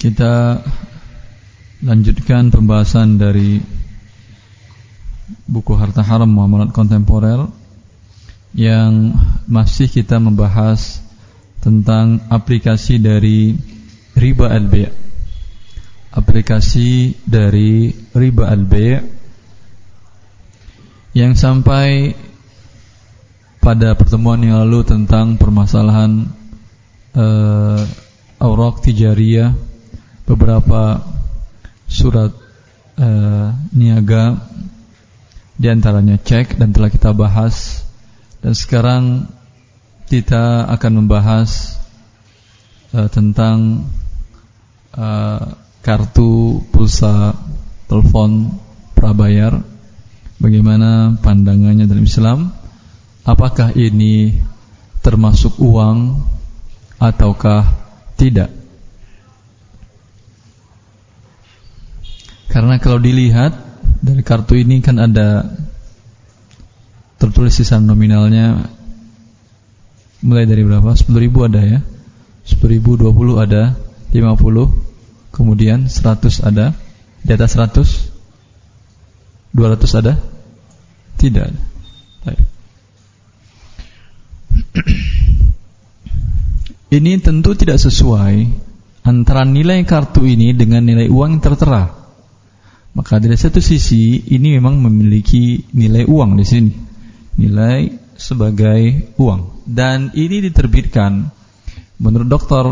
Kita lanjutkan pembahasan dari buku Harta Haram Muamalat Kontemporer yang masih kita membahas tentang aplikasi dari riba al-bay'. Aplikasi dari riba al-bay' yang sampai pada pertemuan yang lalu tentang permasalahan awraq tijariyah, beberapa surat niaga, di antaranya cek, dan telah kita bahas. Dan sekarang kita akan membahas tentang kartu pulsa telepon prabayar. Bagaimana pandangannya dalam Islam? Apakah ini termasuk uang ataukah tidak? Karena kalau dilihat dari kartu ini kan ada tertulis sisa nominalnya mulai dari berapa? 10.000 ada ya. 10.000, 20 ada, 50, kemudian 100 ada. Di atas 100, 200 ada? Tidak ada. Baik. Ini tentu tidak sesuai antara nilai kartu ini dengan nilai uang yang tertera. Maka dari satu sisi ini memang memiliki nilai uang di sini, nilai sebagai uang, dan ini diterbitkan menurut Dr.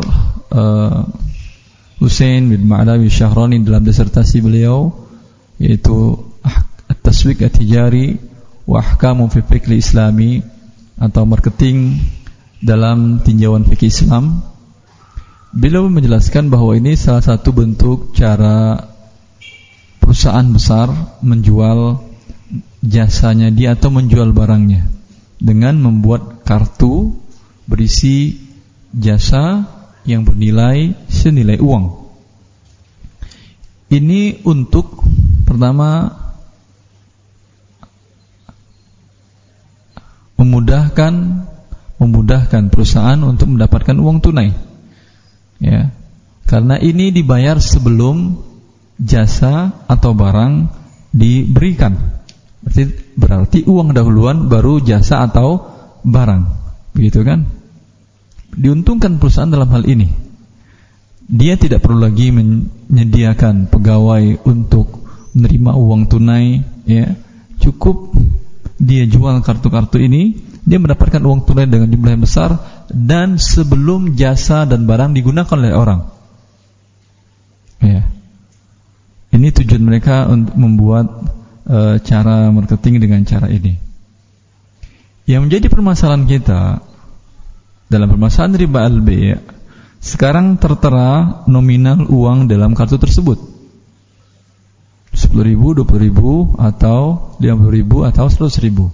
Hussein bin Ma'lawi Syahrani dalam disertasi beliau, yaitu At-Taswiq At-Tijari wa Ahkamu fi Fiqh Islami, atau marketing dalam tinjauan fikih Islam. Beliau menjelaskan bahwa ini salah satu bentuk cara perusahaan besar menjual jasanya dia atau menjual barangnya dengan membuat kartu berisi jasa yang bernilai senilai uang. Ini untuk pertama memudahkan perusahaan untuk mendapatkan uang tunai, ya, karena ini dibayar sebelum jasa atau barang diberikan. Berarti uang dahuluan baru jasa atau barang, begitu kan? Diuntungkan perusahaan dalam hal ini. Dia tidak perlu lagi menyediakan pegawai untuk menerima uang tunai, ya. Cukup dia jual kartu-kartu ini, dia mendapatkan uang tunai dengan jumlah yang besar dan sebelum jasa dan barang digunakan oleh orang. Ya. Ini tujuan mereka untuk membuat cara marketing dengan cara ini. Yang menjadi permasalahan kita dalam permasalahan riba al-bay', sekarang tertera nominal uang dalam kartu tersebut 10.000, 20.000, atau 50.000, atau 100.000.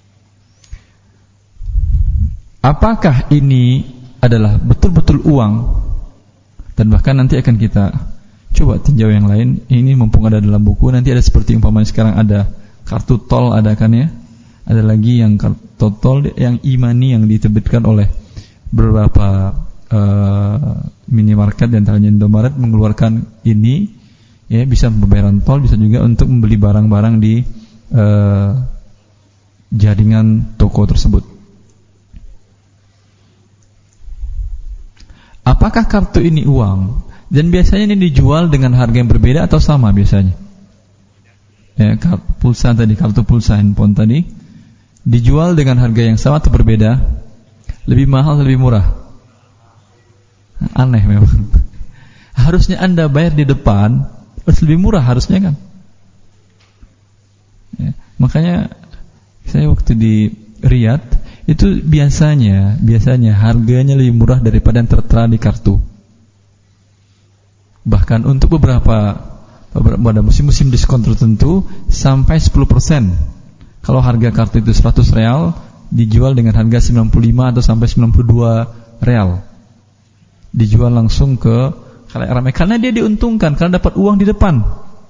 Apakah ini adalah betul-betul uang? Dan bahkan nanti akan kita coba tinjau yang lain. Ini mumpung ada dalam buku, nanti ada seperti umpamanya sekarang ada kartu tol, ada kan ya? Ada lagi yang kartu tol yang e-money yang diterbitkan oleh beberapa minimarket, dan antaranya Indomaret mengeluarkan ini, ya, bisa pembayaran tol, bisa juga untuk membeli barang-barang di jaringan toko tersebut. Apakah kartu ini uang? Dan biasanya ini dijual dengan harga yang berbeda atau sama biasanya? Ya, pulsa tadi, kartu pulsa handphone tadi dijual dengan harga yang sama atau berbeda? Lebih mahal, lebih murah? Aneh memang. Harusnya Anda bayar di depan, harus lebih murah harusnya kan? Ya, makanya saya waktu di Riyadh itu biasanya harganya lebih murah daripada yang tertera di kartu. Bahkan untuk beberapa pada musim-musim diskon tertentu sampai 10%. Kalau harga kartu itu 100 real, dijual dengan harga 95 atau sampai 92 real. Dijual langsung ke khalayak ramai karena dia diuntungkan, karena dapat uang di depan.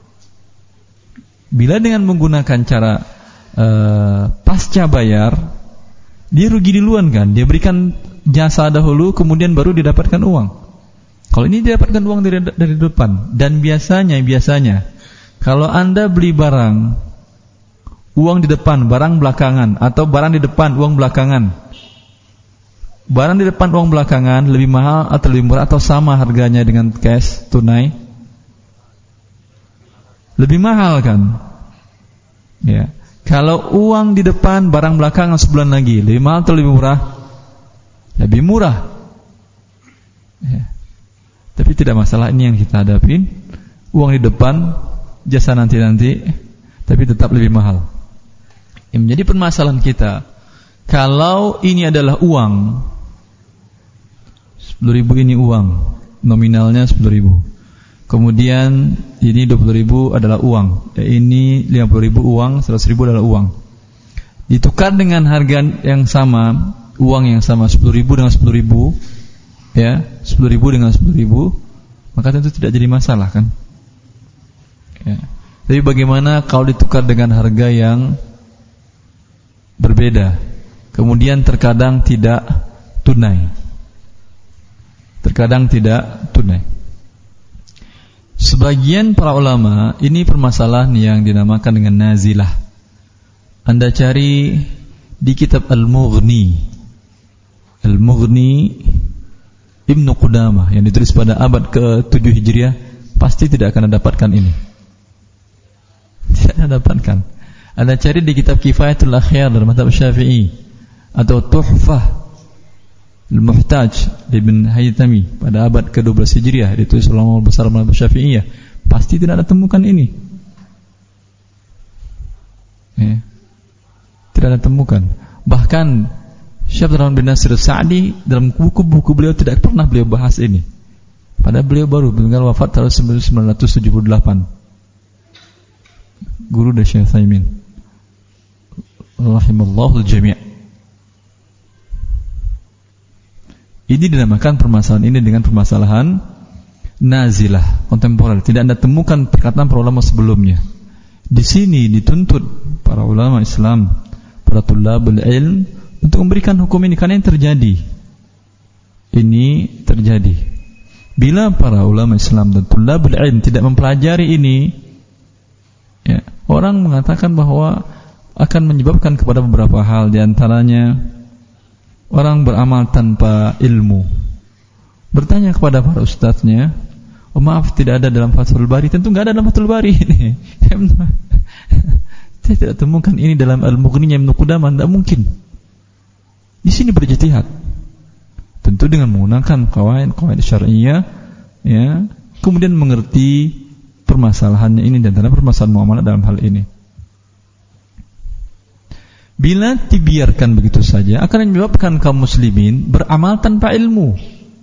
Bila dengan menggunakan cara pasca bayar, dia rugi duluan kan. Dia berikan jasa dahulu, kemudian baru didapatkan uang. Kalau ini didapatkan uang dari depan. Dan biasanya kalau Anda beli barang, uang di depan, barang belakangan, atau barang di depan, uang belakangan. Barang di depan, uang belakangan lebih mahal atau lebih murah atau sama harganya dengan cash tunai? Lebih mahal kan? Ya. Kalau uang di depan, barang belakangan sebulan lagi, lebih mahal atau lebih murah? Lebih murah. Ya. Tapi tidak masalah, ini yang kita hadapin. Uang di depan, jasa nanti-nanti, tapi tetap lebih mahal. Yang menjadi permasalahan kita, kalau ini adalah uang, 10.000 ini uang, nominalnya 10.000. Kemudian ini 20.000 adalah uang, ini 50.000 uang, 100.000 adalah uang. Ditukar dengan harga yang sama, uang yang sama 10.000 dengan 10.000, ya, 10.000 dengan 10.000, maka tentu tidak jadi masalah kan? Ya. Tapi bagaimana kalau ditukar dengan harga yang berbeda, kemudian terkadang tidak tunai, Sebagian para ulama, ini permasalahan yang dinamakan dengan nazilah. Anda cari di kitab Al-Mughni Ibnu Qudamah yang ditulis pada abad ke-7 Hijriah, pasti tidak akan dapatkan ini. Tidak dapatkan. Anda cari di kitab Kifayatul Akhyar dalam mazhab Syafi'i atau Tuhfah Al-Muhtaj Ibn Haythami pada abad ke-12 Hijriah, ditulis ulama besar mazhab Syafi'iyah, pasti tidak ada temukan ini. Ya. Tidak ada temukan. Bahkan Syekh Abdurrahman bin Nasir Sa'di dalam buku-buku beliau tidak pernah beliau bahas ini. Padahal beliau baru meninggal wafat tahun 1978. Guru dari Syekh Utsaimin rahimallahu al-jami'. Ini dinamakan permasalahan ini dengan permasalahan nazilah, kontemporer. Tidak Anda temukan perkataan para ulama sebelumnya. Di sini dituntut para ulama Islam, para tulabul ilm, untuk memberikan hukum ini karena yang terjadi. Ini terjadi. Bila para ulama Islam dan tulabul ilm tidak mempelajari ini, ya, orang mengatakan bahwa akan menyebabkan kepada beberapa hal, di antaranya orang beramal tanpa ilmu. Bertanya kepada para ustadznya, oh maaf tidak ada dalam Fathul Bari. Tentu tidak ada dalam Fathul Bari ini. Saya tidak temukan ini dalam Al-Mughni Ibnu Qudamah, tidak mungkin. Di sini berijtihad, tentu dengan menggunakan qawaid syar'iyyah, ya, kemudian mengerti permasalahannya ini dan tanda permasalahan muamalah dalam hal ini. Bila dibiarkan begitu saja, akan menyebabkan kaum muslimin beramal tanpa ilmu.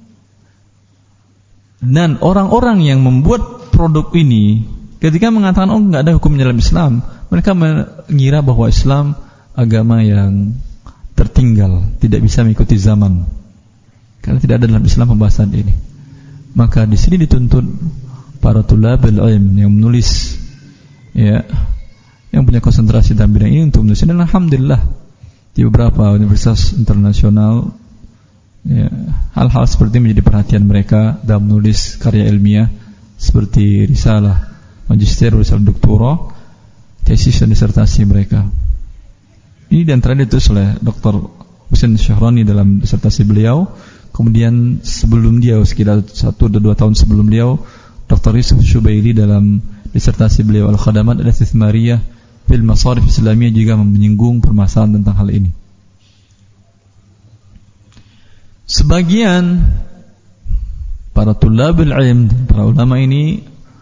Dan orang-orang yang membuat produk ini, ketika mengatakan oh enggak ada hukum dalam Islam, mereka mengira bahwa Islam agama yang tertinggal, tidak bisa mengikuti zaman, karena tidak ada dalam Islam pembahasan ini. Maka di sini dituntut para tulabul ilm yang menulis, ya, yang punya konsentrasi dalam bidang ini untuk menulis. Dan alhamdulillah di beberapa universitas internasional, ya, hal-hal seperti ini menjadi perhatian mereka dalam menulis karya ilmiah seperti risalah magister, risalah doktora, tesis dan disertasi mereka. Ini di antara ditulis oleh Dr. Husain Syahrani dalam disertasi beliau. Kemudian sebelum dia, sekitar 1-2 tahun sebelum beliau, Dr. Yusuf Syubaili dalam disertasi beliau Al-Khadamat Al-Istithmariyah fil Masarif Islamiyah juga menyinggung permasalahan tentang hal ini. Sebagian para tulabul ilm, para ulama ini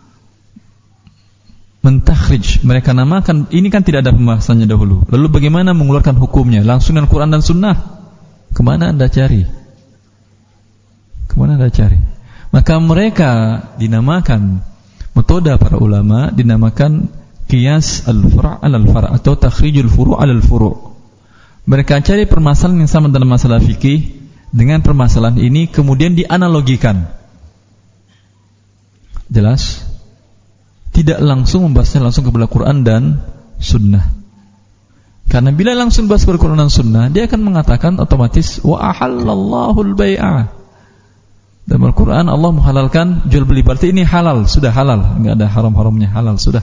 mentakhrij, mereka namakan, ini kan tidak ada pembahasannya dahulu. Lalu bagaimana mengeluarkan hukumnya? Langsung dengan Quran dan Sunnah. Kemana Anda cari? Maka mereka dinamakan, metode para ulama dinamakan qiyas al-fur' al-far' atau takhrijul furu' al-furu'. Mereka cari permasalahan yang sama dalam masalah fikih dengan permasalahan ini, kemudian dianalogikan. Jelas? Tidak langsung membahasnya langsung kepada Quran dan Sunnah. Karena bila langsung bahas Quran dan Sunnah, dia akan mengatakan otomatis wa ahallallahu al-bai'a. Dalam Al-Quran Allah menghalalkan jual beli, berarti ini halal, sudah halal, enggak ada haram-haramnya, halal sudah.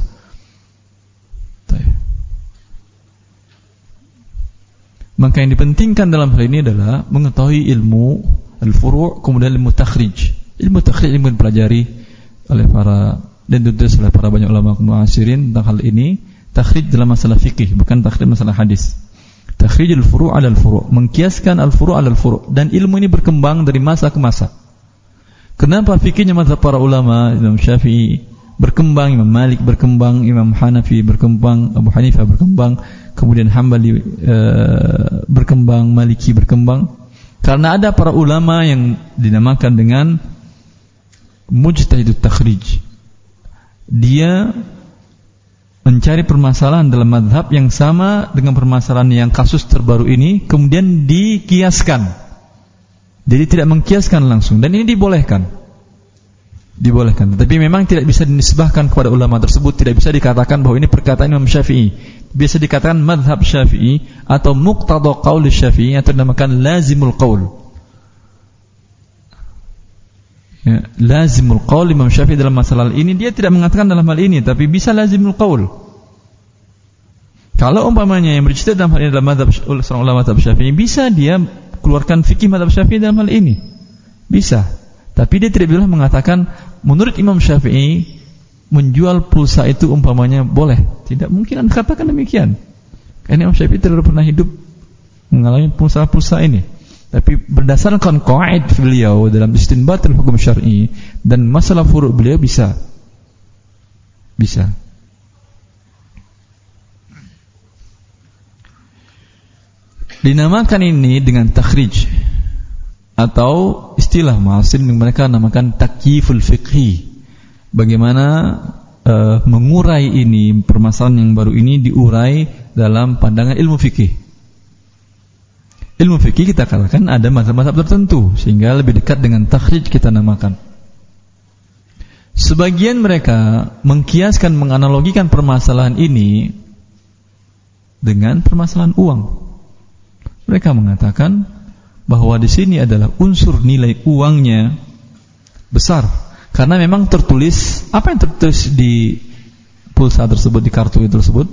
Maka yang dipentingkan dalam hal ini adalah mengetahui ilmu al-furu', kemudian ilmu takhrij. Ilmu takhrij ilmu dipelajari oleh para dan ditulis oleh para banyak ulama mu'asirin tentang hal ini. Takhrij dalam masalah fikih, bukan takhrij masalah hadis. Takhrij al-furu' ala al-furu', mengkiaskan al-furu' ala al-furu', dan ilmu ini berkembang dari masa ke masa. Kenapa fikihnya mazhab para ulama, Imam Syafi'i berkembang, Imam Malik berkembang, Imam Hanafi berkembang, Abu Hanifah berkembang, kemudian Hambali berkembang, Maliki berkembang? Karena ada para ulama yang dinamakan dengan mujtahidut takhrij. Dia mencari permasalahan dalam mazhab yang sama dengan permasalahan yang kasus terbaru ini, kemudian dikiaskan. Jadi tidak mengkiaskan langsung, dan ini dibolehkan. Tetapi memang tidak bisa dinisbahkan kepada ulama tersebut, tidak bisa dikatakan bahwa ini perkataan Imam Syafi'i. Bisa dikatakan mazhab Syafi'i atau muqtada qaul Syafi'i, atau dinamakan lazimul qaul. Ya, lazimul qaul Imam Syafi'i dalam masalah ini, dia tidak mengatakan dalam hal ini, tapi bisa lazimul qaul. Kalau umpamanya yang bercerita dalam hal ini adalah mazhab seorang ulama mazhab Syafi'i, bisa dia keluarkan fikih mazhab Syafi'i dalam hal ini, bisa. Tapi dia tidak boleh mengatakan menurut Imam Syafi'i menjual pulsa itu umpamanya boleh. Tidak mungkin Anda katakan demikian, karena Imam Syafi'i tidak pernah hidup mengalami pulsa-pulsa ini. Tapi berdasarkan qaid beliau dalam istinbatul hukum syar'i dan masalah furu' beliau bisa. Dinamakan ini dengan takhrij, atau istilah mu'asir mereka namakan takyiful fiqhi. Bagaimana mengurai ini, permasalahan yang baru ini diurai dalam pandangan ilmu fikih. Ilmu fikih kita katakan ada mazhab-mazhab tertentu, sehingga lebih dekat dengan takhrij kita namakan. Sebagian mereka mengkiaskan, menganalogikan permasalahan ini dengan permasalahan uang. Mereka mengatakan bahwa di sini adalah unsur nilai uangnya besar, karena memang tertulis, apa yang tertulis di pulsa tersebut, di kartu tersebut,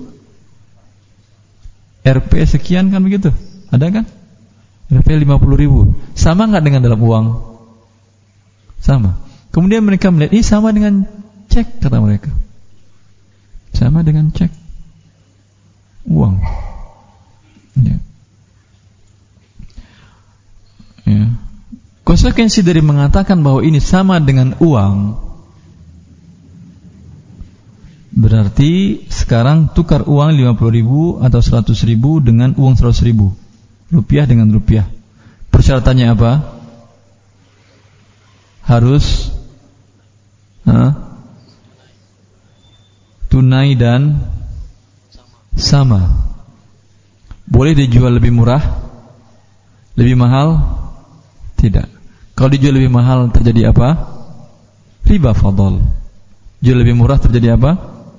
Rp sekian kan begitu, ada kan? Rp 50.000, sama nggak dengan dalam uang? Sama. Kemudian mereka melihat ini sama dengan cek, kata mereka, sama dengan cek uang. Konsekuensi dari mengatakan bahwa ini sama dengan uang, berarti sekarang tukar uang 50.000 atau 100.000 dengan uang 100.000, rupiah dengan rupiah. Persyaratannya apa? Harus tunai dan sama. Boleh dijual lebih murah, lebih mahal? Tidak. Kalau dijual lebih mahal terjadi apa? Riba fadl. Jual lebih murah terjadi apa?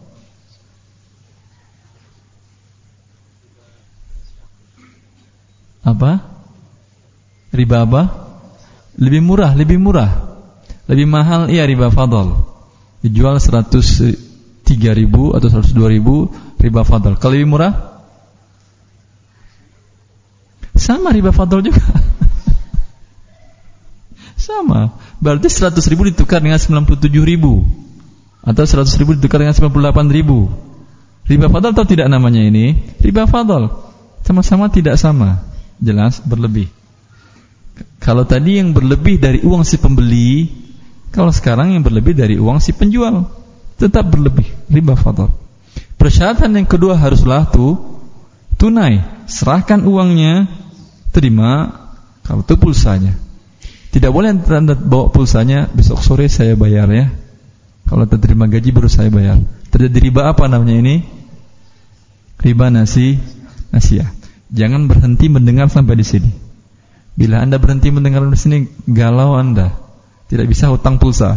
Apa? Riba apa? Lebih murah. Lebih mahal, iya riba fadl. Dijual 103.000 atau 102.000, riba fadl. Kalau lebih murah? Sama riba fadl juga. Sama. Berarti 100.000 ditukar dengan 97.000 atau 100.000 ditukar dengan 98.000. Riba fadl atau tidak namanya ini? Riba fadl. Sama-sama tidak sama. Jelas berlebih. Kalau tadi yang berlebih dari uang si pembeli, kalau sekarang yang berlebih dari uang si penjual, tetap berlebih. Riba fadl. Persyaratan yang kedua haruslah tunai. Serahkan uangnya, terima kalau itu pulsanya. Tidak boleh Anda bawa pulsanya, besok sore saya bayar ya. Kalau terima gaji baru saya bayar. Terjadi riba apa namanya ini? Riba nasiah. Jangan berhenti mendengar sampai di sini. Bila Anda berhenti mendengar di sini, galau Anda. Tidak bisa hutang pulsa.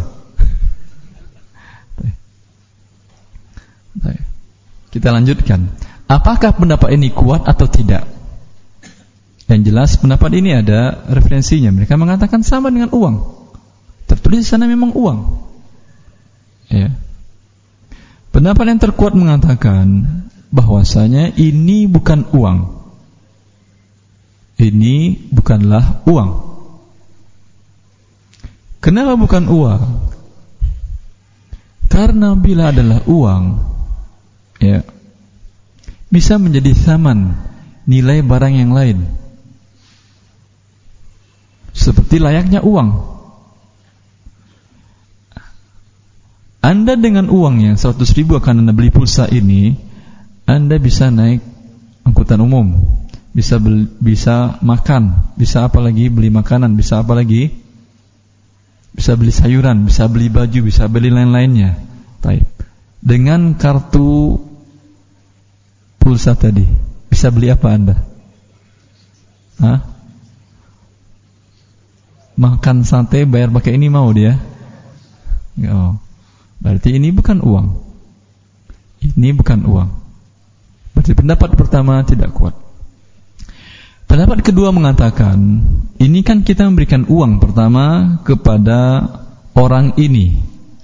Kita lanjutkan. Apakah pendapat ini kuat atau tidak? Yang jelas pendapat ini ada referensinya. Mereka mengatakan sama dengan uang. Tertulis di sana memang uang. Ya. Pendapat yang terkuat mengatakan bahwasanya ini bukan uang. Ini bukanlah uang. Kenapa bukan uang? Karena bila adalah uang, ya, bisa menjadi tsaman, nilai barang yang lain. Seperti layaknya uang. Anda dengan uang yang 100.000 akan Anda beli pulsa ini, Anda bisa naik angkutan umum, bisa makan, bisa apa lagi, beli makanan, bisa apa lagi, bisa beli sayuran, bisa beli baju, bisa beli lain-lainnya. Baik. Dengan kartu pulsa tadi, bisa beli apa Anda? Hah? Makan sate bayar pakai ini mau dia? Oh. Berarti ini bukan uang. Ini bukan uang. Berarti pendapat pertama tidak kuat. Pendapat kedua mengatakan, ini kan kita memberikan uang pertama kepada orang ini,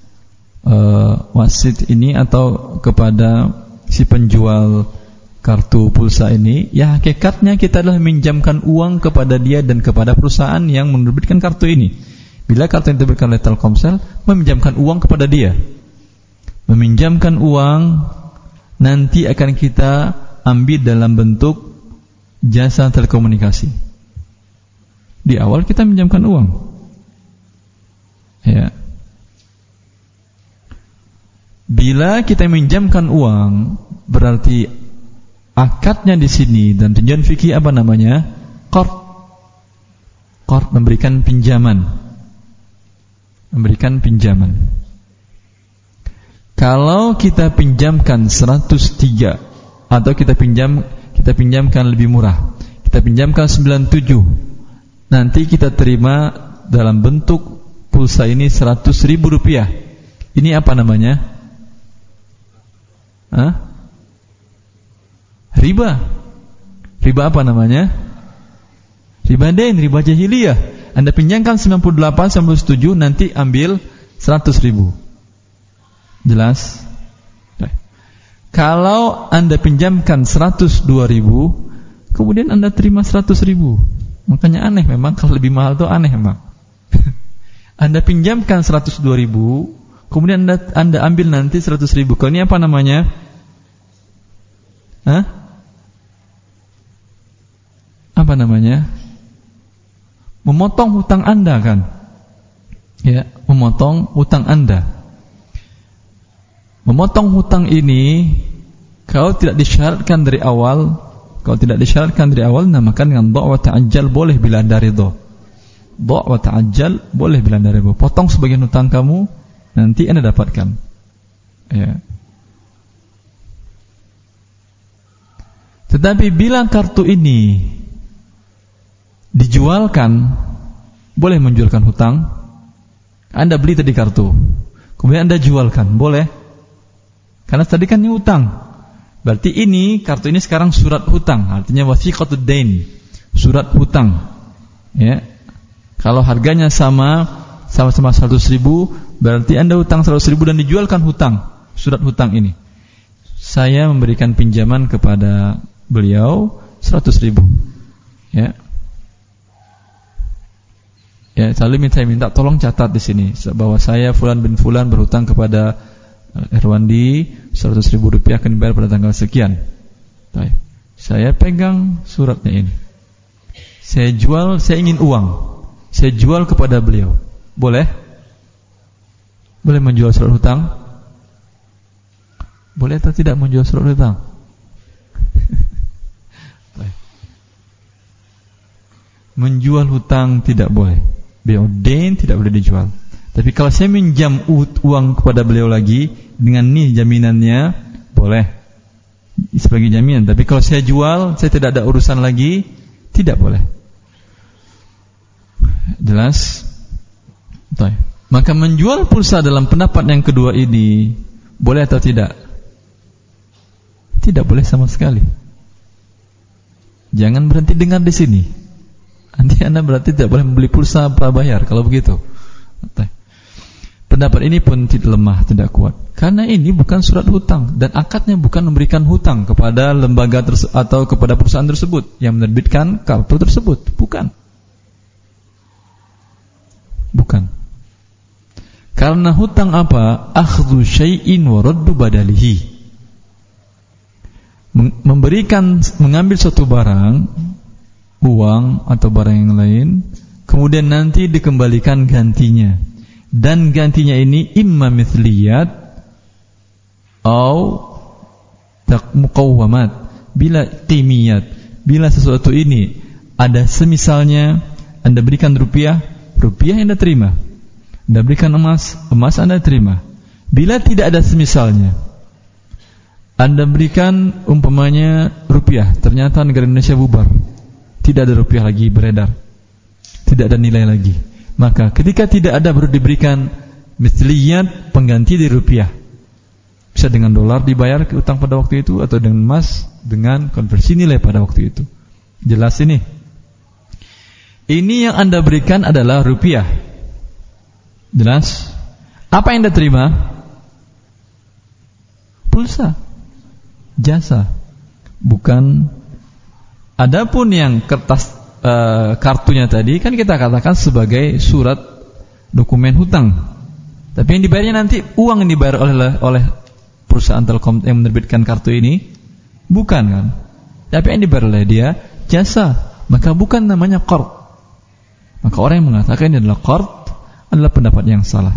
wasit ini, atau kepada si penjual kartu pulsa ini. Ya, hakikatnya kita adalah meminjamkan uang kepada dia dan kepada perusahaan yang menerbitkan kartu ini. Bila kartu yang diberikan oleh Telkomsel, meminjamkan uang kepada dia. Meminjamkan uang nanti akan kita ambil dalam bentuk jasa telekomunikasi. Di awal kita minjamkan uang. Ya. Bila kita minjamkan uang, berarti akadnya di sini dan tujuan fikih apa namanya? Qard. Qard, memberikan pinjaman. Memberikan pinjaman. Kalau kita pinjamkan 103 atau kita pinjamkan lebih murah, kita pinjamkan 97, nanti kita terima dalam bentuk pulsa ini 100.000 rupiah. Ini apa namanya? Riba. Riba apa namanya? Riba dain, riba jahiliyah. Anda pinjamkan 98, 97, nanti ambil 100.000. Jelas? Kalau Anda pinjamkan 102.000, kemudian Anda terima 100.000. Makanya aneh memang, kalau lebih mahal itu aneh memang. Anda pinjamkan 102.000, kemudian Anda ambil nanti 100.000. Kalau ini apa namanya? Apa namanya? Memotong hutang Anda kan? Ya, memotong hutang Anda. Memotong hutang ini kalau tidak disyaratkan dari awal, namakan dengan dha' wa ta'ajjal, boleh bila Anda ridha. Dha' wa ta'ajjal boleh bila Anda ridha. Potong sebagian hutang kamu, nanti Anda dapatkan. Ya. Tetapi bila kartu ini dijualkan, boleh menjualkan hutang. Anda beli tadi kartu, kemudian Anda jualkan, boleh? Karena tadi kan ini hutang. Berarti ini kartu ini sekarang surat hutang, artinya wasiqatud dain, surat hutang. Ya. Kalau harganya sama-sama 100.000, berarti Anda hutang 100.000 dan dijualkan hutang, surat hutang ini. Saya memberikan pinjaman kepada beliau 100.000. Ya. Ya, saya minta tolong catat di sini bahwa saya Fulan bin Fulan berhutang kepada Erwandi 100.000 rupiah akan dibayar pada tanggal sekian. Baik. Saya pegang suratnya ini. Saya ingin uang. Saya jual kepada beliau. Boleh? Boleh menjual surat hutang? Boleh atau tidak menjual surat hutang? Menjual hutang tidak boleh. Bai'ud-dain tidak boleh dijual. Tapi kalau saya minjam uang kepada beliau lagi dengan nih jaminannya, boleh sebagai jaminan. Tapi kalau saya jual, saya tidak ada urusan lagi, tidak boleh. Jelas? Baik. Maka menjual pulsa dalam pendapat yang kedua ini boleh atau tidak? Tidak boleh sama sekali. Jangan berhenti dengar di sini. Nanti Anda berarti tidak boleh membeli pulsa prabayar kalau begitu. Pendapat ini pun tidak lemah, tidak kuat. Karena ini bukan surat hutang dan akadnya bukan memberikan hutang kepada lembaga atau kepada perusahaan tersebut yang menerbitkan kartu tersebut. Bukan. Karena hutang apa? Akhdhu syai'in wa raddu badalihi. Mengambil suatu barang, uang atau barang yang lain, kemudian nanti dikembalikan gantinya. Dan gantinya ini imma mithliyat atau muqawwamat, bila qimiyat. Bila sesuatu ini ada semisalnya, Anda berikan rupiah yang Anda terima. Anda berikan emas Anda terima. Bila tidak ada semisalnya, Anda berikan umpamanya rupiah, ternyata negara Indonesia bubar, tidak ada rupiah lagi beredar, tidak ada nilai lagi. Maka ketika tidak ada baru diberikan mithliyat, pengganti dari rupiah. Bisa dengan dolar dibayar ke utang pada waktu itu, atau dengan emas dengan konversi nilai pada waktu itu. Jelas ini? Ini yang Anda berikan adalah rupiah. Jelas? Apa yang Anda terima? Pulsa, jasa. Bukan. Adapun yang kertas kartunya tadi kan kita katakan sebagai surat dokumen hutang. Tapi yang dibayarnya nanti uang yang dibayar oleh perusahaan Telkom yang menerbitkan kartu ini, bukan kan? Tapi yang dibayar oleh dia jasa, maka bukan namanya qard. Maka orang yang mengatakan ini adalah qard adalah pendapat yang salah.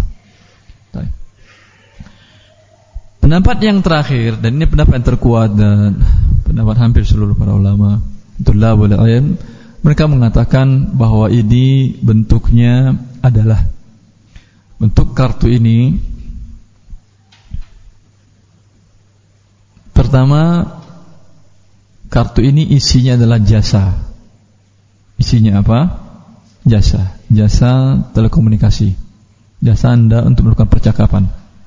Pendapat yang terakhir, dan ini pendapat yang terkuat dan pendapat hampir seluruh para ulama, tulabul ilm, mereka mengatakan bahwa ini bentuknya adalah bentuk kartu ini. Pertama, kartu ini isinya adalah jasa. Isinya apa? Jasa telekomunikasi. Jasa Anda untuk melakukan percakapan.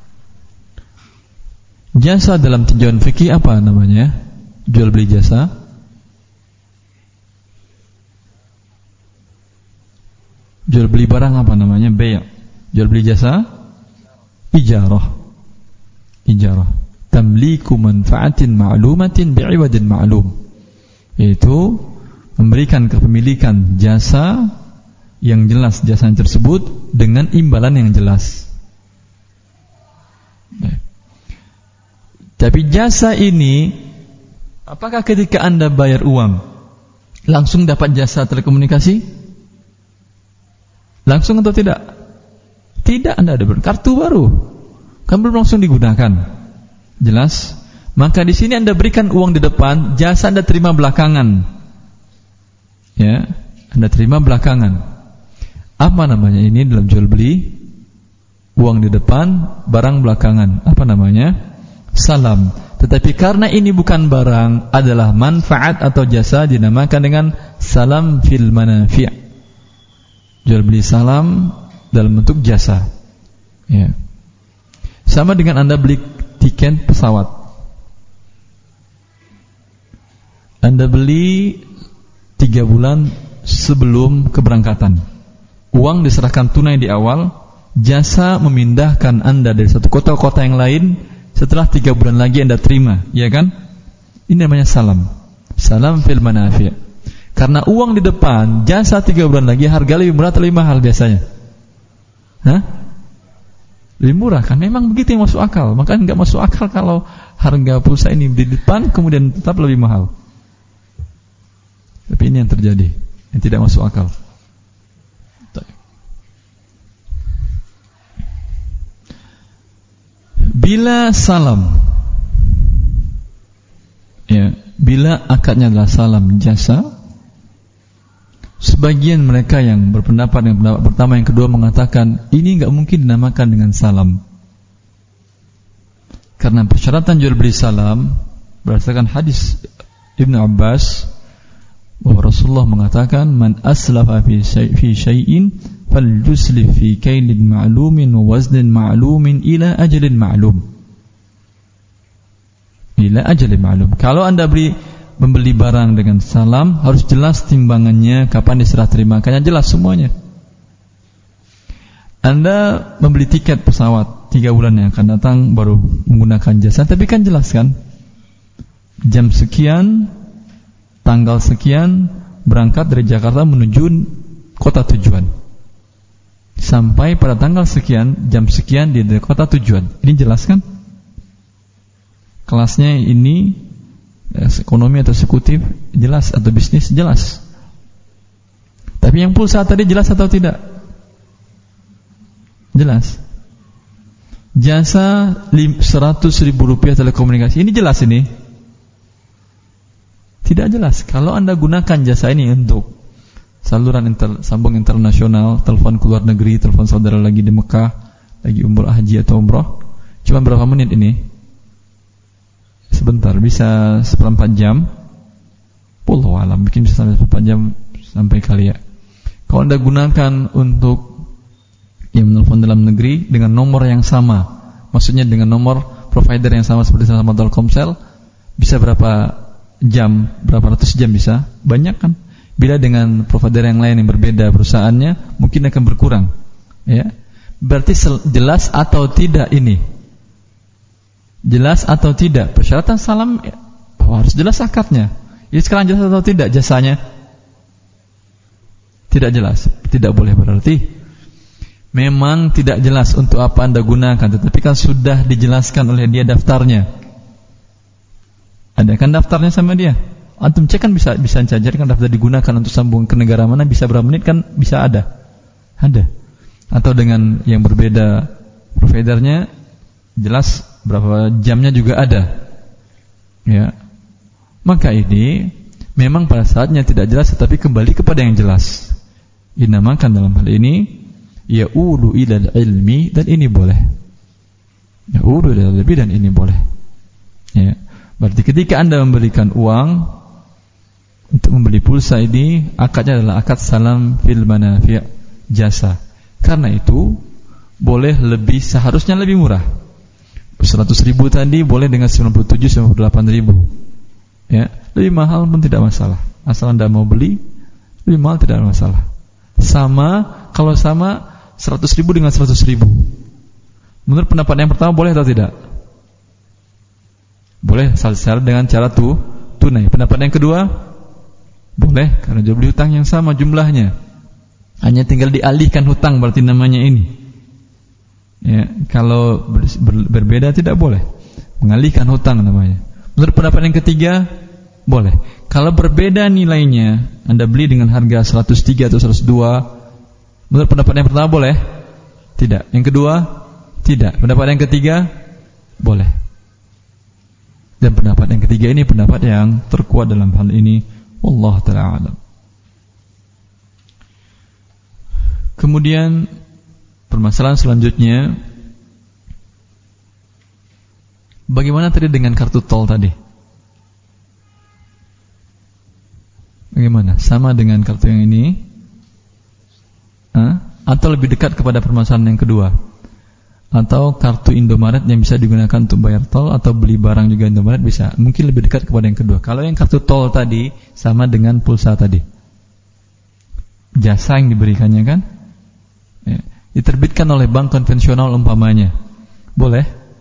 Jasa dalam tinjauan fikih apa namanya? Jual beli jasa. Jual beli barang apa namanya? Bay'. Jual beli jasa? Ijarah. Tamliku manfaatin ma'lumatin bi'iwadin ma'lum. Yaitu memberikan kepemilikan jasa yang jelas, jasa tersebut dengan imbalan yang jelas. Tapi jasa ini, apakah ketika Anda bayar uang langsung dapat jasa telekomunikasi? Langsung atau tidak? Tidak, Anda ada kartu baru, kan belum langsung digunakan. Jelas? Maka di sini Anda berikan uang di depan, jasa Anda terima belakangan. Ya, Anda terima belakangan. Apa namanya ini dalam jual beli? Uang di depan, barang belakangan. Apa namanya? Salam. Tetapi karena ini bukan barang, adalah manfaat atau jasa, dinamakan dengan salam fil manafi'. Jual beli salam dalam bentuk jasa. Ya. Sama dengan Anda beli tiket pesawat. Anda beli 3 bulan sebelum keberangkatan. Uang diserahkan tunai di awal, jasa memindahkan Anda dari satu kota ke kota yang lain. Setelah 3 bulan lagi Anda terima, ya kan? Ini namanya salam. Salam fil manafi'. Karena uang di depan, jasa 3 bulan lagi, harga lebih murah atau lebih mahal biasanya? Lebih murah kan? Memang begitu yang masuk akal. Maka enggak masuk akal kalau harga pulsa ini di depan kemudian tetap lebih mahal. Tapi ini yang terjadi, yang tidak masuk akal. Bila salam, ya, bila akadnya adalah salam jasa, sebagian mereka yang berpendapat yang pendapat pertama, yang kedua mengatakan ini enggak mungkin dinamakan dengan salam. Karena persyaratan jual beli salam berdasarkan hadis Ibnu Abbas bahwa Rasulullah mengatakan man aslafa fi syai'in falyuslif fi kailin ma'lumin wa waznin ma'lumin ila ajalin ma'lum. Ila ajalin ma'lum. Kalau Anda membeli barang dengan salam, harus jelas timbangannya, kapan diserah terimakannya, jelas semuanya. Anda membeli tiket pesawat 3 bulan yang akan datang baru menggunakan jasa, tapi kan jelas kan, jam sekian, tanggal sekian berangkat dari Jakarta menuju kota tujuan, sampai pada tanggal sekian, jam sekian di kota tujuan. Ini jelas kan? Kelasnya ini ekonomi atau eksekutif jelas, atau bisnis jelas. Tapi yang pulsa tadi jelas atau tidak? Jelas. Jasa 100.000 rupiah telekomunikasi, ini jelas ini? Tidak jelas. Kalau Anda gunakan jasa ini untuk saluran sambung internasional, telepon ke luar negeri, telepon saudara lagi di Mekah, lagi umrah haji atau umrah, cuma berapa menit ini? Sebentar, bisa 1/4 jam. Wallahu alam, mungkin bisa sampai 1/4 jam sampai kali ya. Kalau Anda gunakan untuk menelpon dalam negeri dengan nomor yang sama, maksudnya dengan nomor provider yang sama seperti sama Telkomsel, bisa berapa jam, berapa ratus jam bisa? Banyak kan? Bila dengan provider yang lain yang berbeda perusahaannya, mungkin akan berkurang. Ya, berarti jelas atau tidak ini? Jelas atau tidak? Persyaratan salam harus jelas akadnya. Ini sekarang jelas atau tidak jasanya? Tidak jelas, tidak boleh berarti. Memang tidak jelas untuk apa Anda gunakan, tetapi kan sudah dijelaskan oleh dia daftarnya. Ada kan daftarnya sama dia? Antum cek kan bisa saja kan daftar digunakan untuk sambung ke negara mana, bisa berapa menit kan bisa ada. Atau dengan yang berbeda providernya jelas berapa jamnya juga ada. Ya. Maka ini memang pada saatnya tidak jelas, tetapi kembali kepada yang jelas. Dinamakan dalam hal ini ya'ulu ilal ilmi, dan ini boleh. Ya'ulu ilal ilmi, dan ini boleh. Ya. Berarti ketika Anda memberikan uang untuk membeli pulsa ini, akadnya adalah akad salam fil manafi', jasa. Karena itu boleh lebih, seharusnya lebih murah. 100.000 tadi boleh dengan 97-98.000. Ya, lebih mahal pun tidak masalah. Asal Anda mau beli, lebih mahal tidak masalah. Kalau sama 100.000 dengan 100.000. Menurut pendapat yang pertama boleh atau tidak? Boleh secara dengan cara tunai. Pendapat yang kedua boleh, karena jual beli hutang yang sama jumlahnya. Hanya tinggal dialihkan hutang, berarti namanya ini. Ya, kalau berbeda tidak boleh. Mengalihkan hutang namanya. Menurut pendapat yang ketiga boleh. Kalau berbeda nilainya, Anda beli dengan harga 103 atau 102, menurut pendapat yang pertama boleh? Tidak. Yang kedua tidak. Pendapat yang ketiga boleh. Dan pendapat yang ketiga ini pendapat yang terkuat dalam hal ini. Wallahu ta'ala a'lam. Kemudian permasalahan selanjutnya, bagaimana tadi dengan kartu tol tadi? Bagaimana? Sama dengan kartu yang ini? Atau lebih dekat kepada permasalahan yang kedua? Atau kartu Indomaret yang bisa digunakan untuk bayar tol, atau beli barang juga Indomaret bisa? Mungkin lebih dekat kepada yang kedua. Kalau yang kartu tol tadi sama dengan pulsa tadi, jasa yang diberikannya kan, ya, diterbitkan oleh bank konvensional umpamanya, boleh?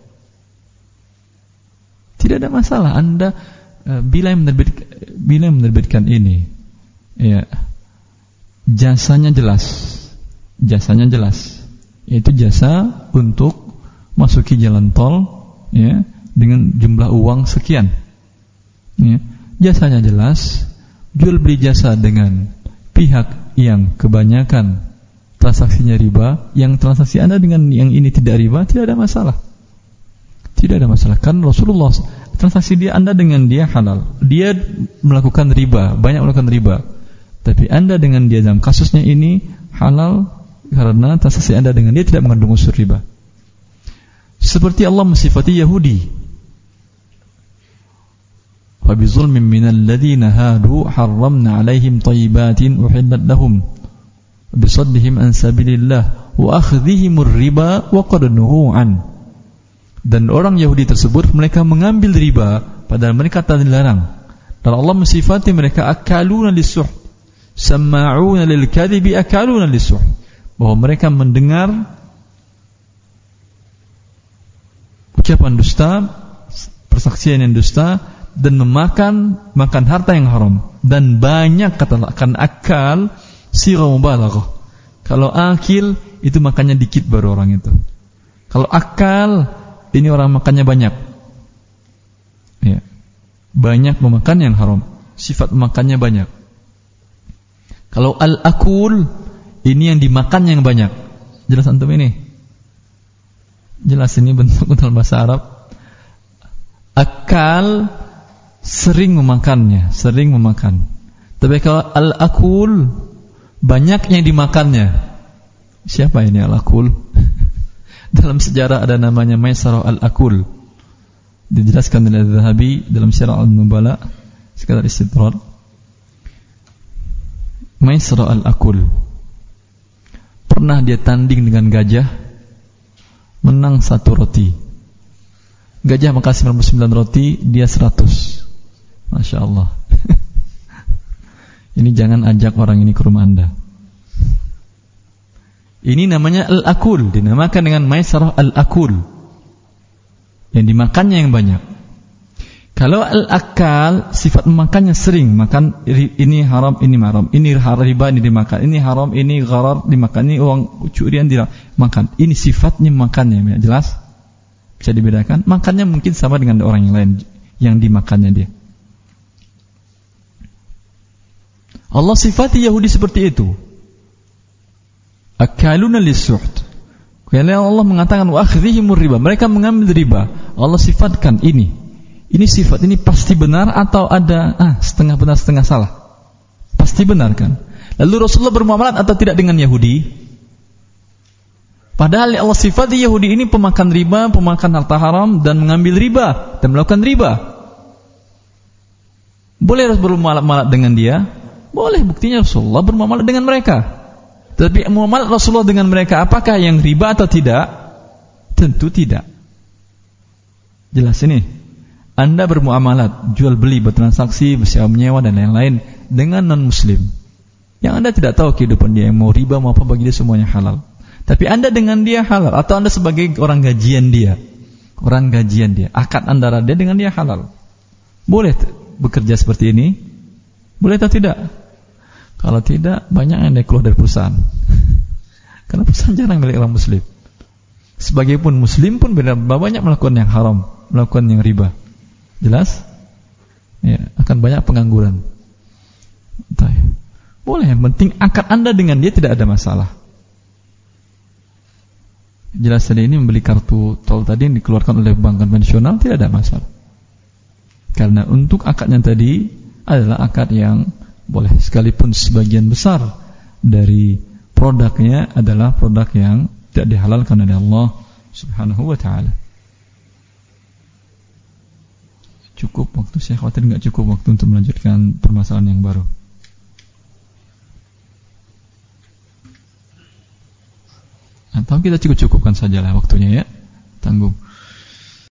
Tidak ada masalah. Anda bila yang menerbitkan ini, ya, jasanya jelas, yaitu jasa untuk masuki jalan tol, ya, dengan jumlah uang sekian, ya, jasanya jelas. Jual beli jasa dengan pihak yang kebanyakan transaksinya riba, yang transaksi Anda dengan yang ini tidak riba, tidak ada masalah. Tidak ada masalah. Kan Rasulullah, transaksi Anda dengan dia halal. Dia melakukan riba, banyak melakukan riba. Tapi Anda dengan dia dalam kasusnya ini halal, karena transaksi Anda dengan dia tidak mengandung unsur riba. Seperti Allah mensifati Yahudi, fa bizulmin minal ladzina hadu harramna 'alaihim thayyibatin uhillat lahum bisaddihim an sabilillah wa akhdhihimur riba wa qad nuhu an. Dan orang Yahudi tersebut mereka mengambil riba padahal mereka tak dilarang. Dan Allah mensifati mereka akaluna lis-suh, sama'una lil kadhibi akaluna lis-suh. bahwa mereka mendengar ucapan dusta, persaksian yang dusta, dan makan harta yang haram. Dan banyak katakan akal sirah mubalaghah. Kalau akil itu makannya dikit baru orang itu. Kalau akal ini orang makannya banyak. Ya. Banyak memakan yang haram. Sifat makannya banyak. Kalau al-akul ini yang dimakan yang banyak. Jelas antum ini? Jelas ini bentuk dalam bahasa Arab. Akal sering memakannya, sering memakan. Tapi kalau al-akul banyaknya dimakannya. Siapa ini al-akul? Dalam sejarah ada namanya Maisarah al-Akul. Dijelaskan oleh Al-Zahabi dalam Syarah Al-Nubala, sekadar istidrad. Maisarah al-Akul pernah dia tanding dengan gajah, menang 1 roti. Gajah makan 99 roti, dia 100. Masya Allah. Ini jangan ajak orang ini ke rumah Anda. Ini namanya al-akul, dinamakan dengan Maisarah al-Akul, yang dimakannya yang banyak. Kalau al-akal, sifat memakannya sering, makan ini haram, ini haram, ini riba, ini dimakan, ini haram, ini gharar, dimakan, ini uang curian dimakan. Ini sifatnya makannya, jelas? Bisa dibedakan. Makannya mungkin sama dengan orang yang lain yang dimakannya dia. Allah sifati Yahudi seperti itu. Akaluna lis-suht. Karena Allah mengatakan wa akhdhihimur riba, mereka mengambil riba. Allah sifatkan ini. Ini sifat ini pasti benar atau ada setengah benar setengah salah? Pasti benar kan? Lalu Rasulullah bermuamalat atau tidak dengan Yahudi? Padahal Allah sifati Yahudi ini pemakan riba, pemakan harta haram, dan mengambil riba dan melakukan riba. Boleh bermuamalat dengan dia? Boleh, buktinya Rasulullah bermuamalat dengan mereka. Tapi muamalat Rasulullah dengan mereka, apakah yang riba atau tidak? Tentu tidak. Jelas ini. Anda bermuamalat, jual beli, bertransaksi, bersewa menyewa dan lain-lain dengan non-muslim yang Anda tidak tahu kehidupan dia, yang mau riba mau apa, bagi dia semuanya halal. Tapi Anda dengan dia halal, atau Anda sebagai orang gajian dia, akad antara dia dengan dia halal. Boleh bekerja seperti ini? Boleh atau tidak? Kalau tidak, banyak yang keluar dari perusahaan. Karena perusahaan jarang milik orang muslim. Sebagai pun muslim pun banyak melakukan yang haram, melakukan yang riba. Jelas? Ya, akan banyak pengangguran. Boleh, yang penting akad Anda dengan dia tidak ada masalah. Jelas tadi ini membeli kartu tol tadi yang dikeluarkan oleh bank konvensional tidak ada masalah. Karena untuk akadnya tadi adalah akad yang boleh, sekalipun sebagian besar dari produknya adalah produk yang tidak dihalalkan oleh Allah Subhanahu wa ta'ala. Cukup waktu, saya khawatir nggak cukup waktu untuk melanjutkan permasalahan yang baru. Atau kita cukupkan sajalah waktunya ya, tanggung.